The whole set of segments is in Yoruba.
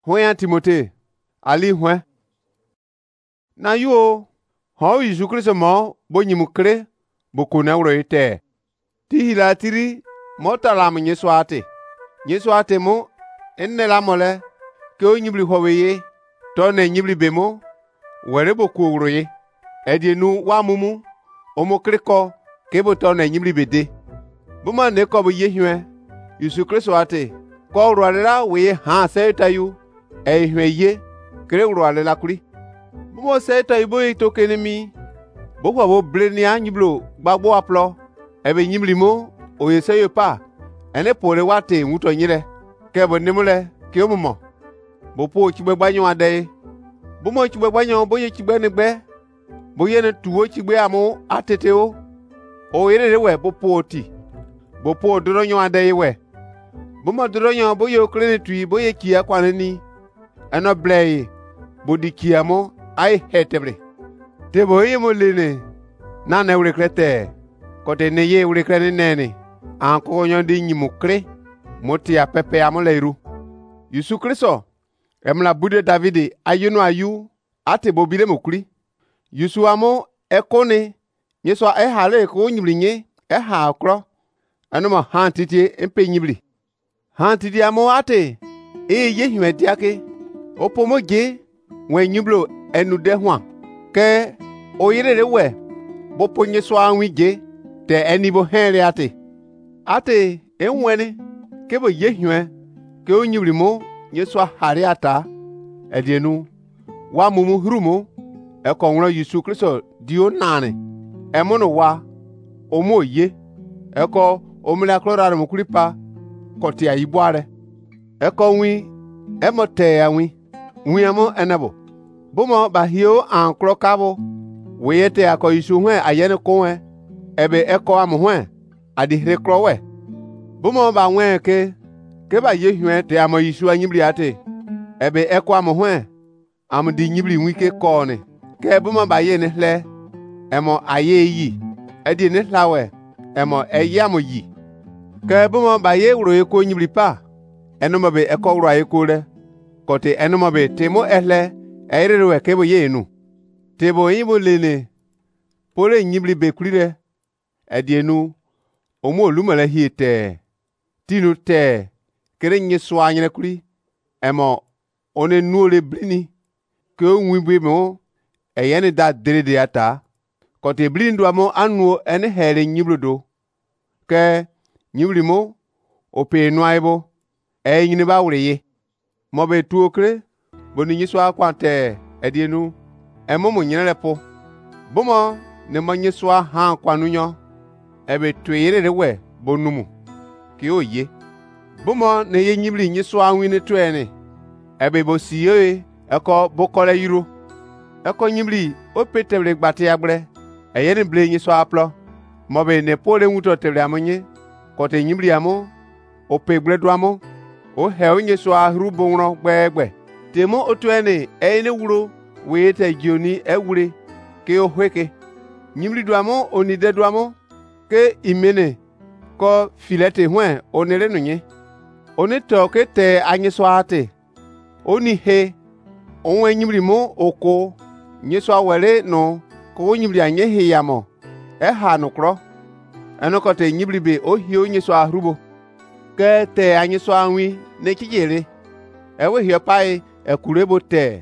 Hwen Timothée, ali hwen. Na yo, ho Yesu Kristo mo bo nyimu kre bo kona wro ite. Ti hila tiri mo tala mo nyeso ate. Nyeso ate mo enne la mole ke o nyibli howeye to ne nyibli be mo were bo ku wro ye. Edienu wa mumu o mo kriko ke bo to ne nyibli be de. Bo ma ne ko bo ye hwen Yesu Kristo ate ko wro ala we ha se tayu e hwen ye kre wro ala kuri. Bo mo se tayu bo to kenemi bo kwa bo bleni anyiblo gbagbo aplo ebe nyibli mo o ye se yo pa ene pore wate nwuto nyire ke bo nimule ke o mo bo po chigbe gbanyo ade bo mo chigbe gbanyo bo ye chigbe ni gbe bo ye ne tuwo chigbe amu atete o yere we bo po ti bo po doronyo ade we bo mo doronyo bo ye okrene tui bo ye kia kwane ni eno blei bo di kia mo ai hetebre te bo ye mo lene na ne wure krete kote ne ye wure krene nene an ko nyon di nyimu kre moti a pepe amoleiru Yesu Kristo emla bude Davide ayunu ayu ate bobile mokuri Yesu amo ekone nyeso e hale ko nyiblinye e ha akro anuma hantiti empe nyibli hantiti amo ate ye himediake opomoje wen nyiblo enude hwa ke oyirere we bopo nyeso anwije te enibo henre ate enwene ke bo ye hwen ke onyibli mo nyeso hare ata edienu wa mumu hrumo e ko nro Yesu Kristo dio nane e mono wa omo ye e ko omila klorare mo kuripa ko ti ayiboare e ko wi e mo te awi wi amo enabo bomo ba hio an krokabo we te ako Yesu hwen ayene ko ebe e ko am hwen adi hre krowe bomo ba wen ke ba ye hwen te amo Yesu anyibli ate ebe e ko am hwen am di nyibli wike ko ne ke bomo ba ye ne hle emo aye yi edi ne hlawe emo eyamo yi ke bomo ba ye wro e ko nyibli pa eno be e ko wro aye ko re kote eno be temo ehle erewe ke bo ye nu te bo yibo lene pole nyibli be kurire edienu omo olumala hiete tinu te kere nyeso anyere kuri emo one nuole blini ke onwibe mo eyene da derede ata kote blini do amo anu ene here nyiblodo ke nyibli mo ope nuaibo nyine ba wreye mo be tuokre boni nyeso akwante edienu emo mo nyere po bomo ne mo nyeso ha kwanunyo ebe tweyere we bonumu ki oye bomo ne ye nyibli nyeso anwine twene ebe bo siye eko bokole yiro eko nyibli opeteble gbate agbre eyene ble nyeso aplo mo be ne pole nwuto teble amonye kote nyibli amo opegble do amo o he nyeso ahru bonro gbegbe temo otwene ene wuro wete jioni ewure ke ohweke nyimli duamo onide duamo ke imene ko filete hwen onere nunye oni to ke te anyeso ate oni he onwe nyimli mo oko nyeso awere no ko nyimli anye he yamo e ha nukro eno te nyimli be ohi onyeso ahrubo ke te anyeso anwi ne kijere ewe hie pai ekurebo te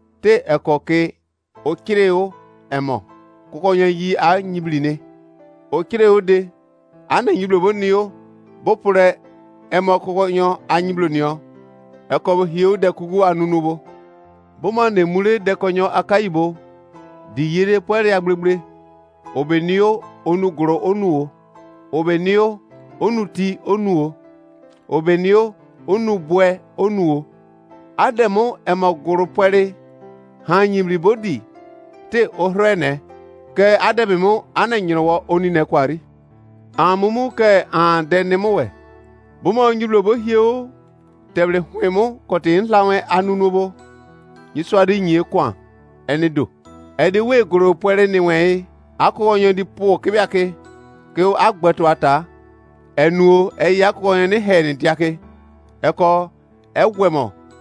ekoke okireo emo kokonye yi a nyibline okireo de ana nyiblo bonio bopure emo kokonyo anyiblonio ekobo hiu de kugu anunubo boma ne mule de konyo akaibo di yire pwere agbrebre obenio onugro onuo obenio onuti onuo obenio onubwe onuo ademo emo guru pwere ha nyimri bodi te ohrene ke adebimo ananyiro onine kwari amumu ke denemowe bumo nyiblo bo hieo teble hwemo kote nlawe anunubo yiswadi nyie kwa enido edi we guru pwere niwe akonyo di po kebiake ke agbeto ata enuo eya konyo ni heni diake eko ewemo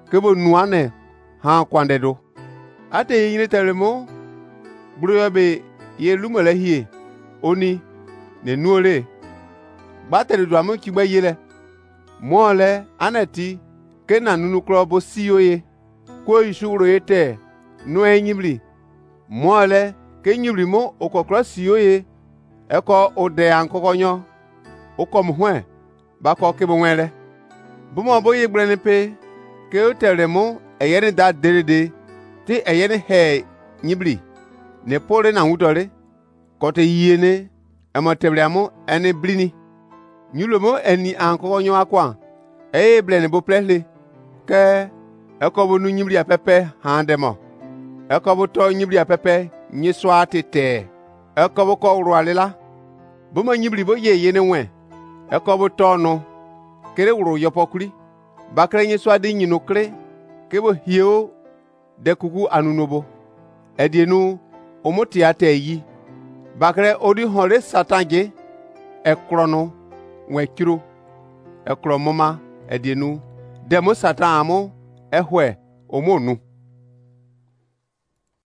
kebo nuane ha kwande do ate yine telemo bro be ye lumele hie oni ne nuole batere do amu kigba yele mole anati ke na nunu kro bo sioye ko isuro ete no enyibli mole ke nyibli mo okokro sioye eko ode ankokonyo okom hwe ba ko ke bo nwele bu mo bo ye gbrene pe ke o tere mo eyene da derede ti eyene he nyibli ne pore na wutore kote yene emotebriamo ene blini nyulomo eni ankokonyo akwa blene bo plele ke ekobo nu nyibli apepe handemo ekobo to nyibli apepe nyiswa tete ekobo ko rualela bo ma nyibli bo ye yene nwe ekobo to no kere wuru yopokuri bakre nyiswa di nyinu kre kebo hieo de kuku anunobo edienu omoti ate yi bakre odi hore satanje ekrono wekiro ekromoma edienu demo satan amu ehwe omonu